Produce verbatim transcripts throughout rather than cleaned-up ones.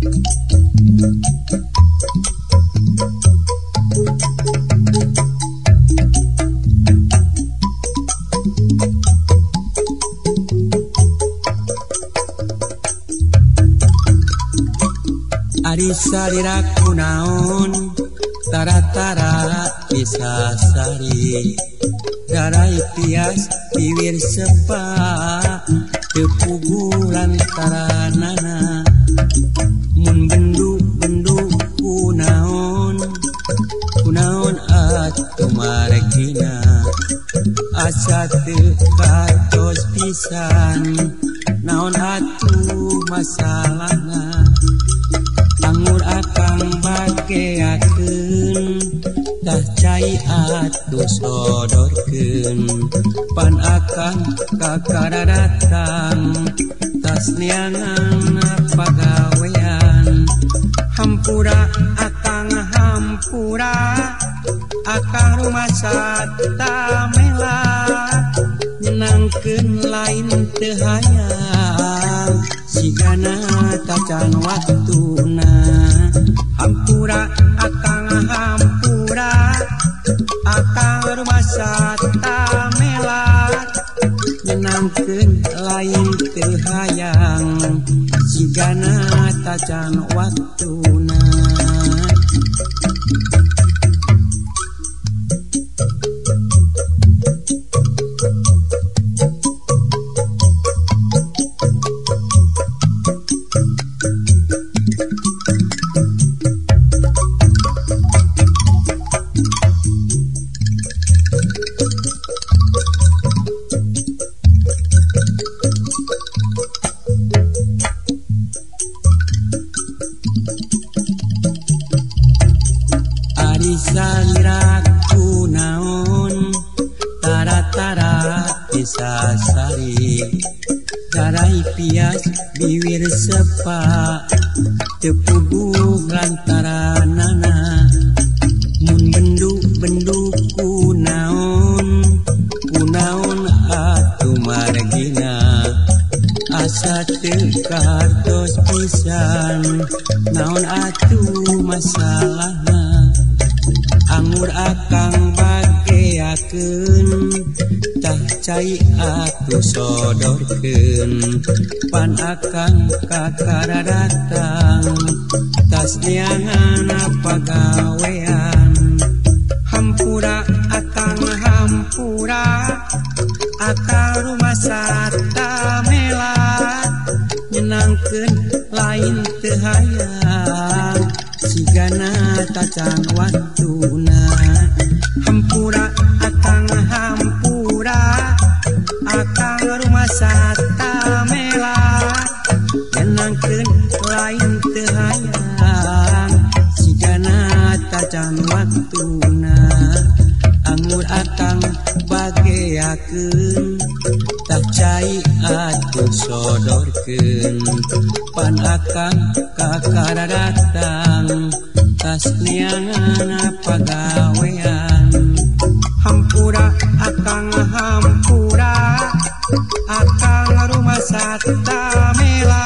Ari salira kunaon tara-tara bisa sari darai tias bibir sepa tepugu lantaranana mun bendu-bendu kunaon kunaon atuh maregina asa teu katos pisan naon atuh masalahna anggur akang bageakeun tah cai atuh sodorkeun pan akang kakaradatang tas niangan pagawean hampura akang hampura akang rumah satamela nyenangkeun lain teu hayang sigana tacan waktuna hampura akang hampura akang rumah satamela nyenangkeun lain teu hayang sigana tacan waktuna salira kunaon tara-tara bisa sari darai pias bibir sepa tepugu lantaranana mun bendu-bendu kunaon kunaon atuh margina asa teu katos pisan naon atuh masalahna anggur akang bageakeun tah cai atuh sodorkeun pan akang kakaradatang tas niangan pagawean hampura akang hampura akang rumah satamela nyenangkeun lain teu hayang sigana tacan waktuna hampura akang hampura akang rumah satamela nyenangkeun lain teu hayang sigana tacan waktuna anggur akang bageakeun tah cai atuh sodorkeun pan akang kakaradatang tas niangan pagawean hampura akang hampura akang rumah satamela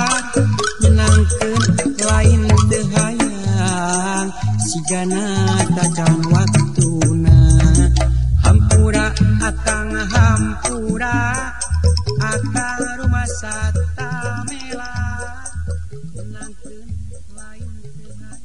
nyenangkeun lain teu hayang sigana tacan waktuna hampura akang hampura akang rumah satamela nyenangkeun lain teu hayang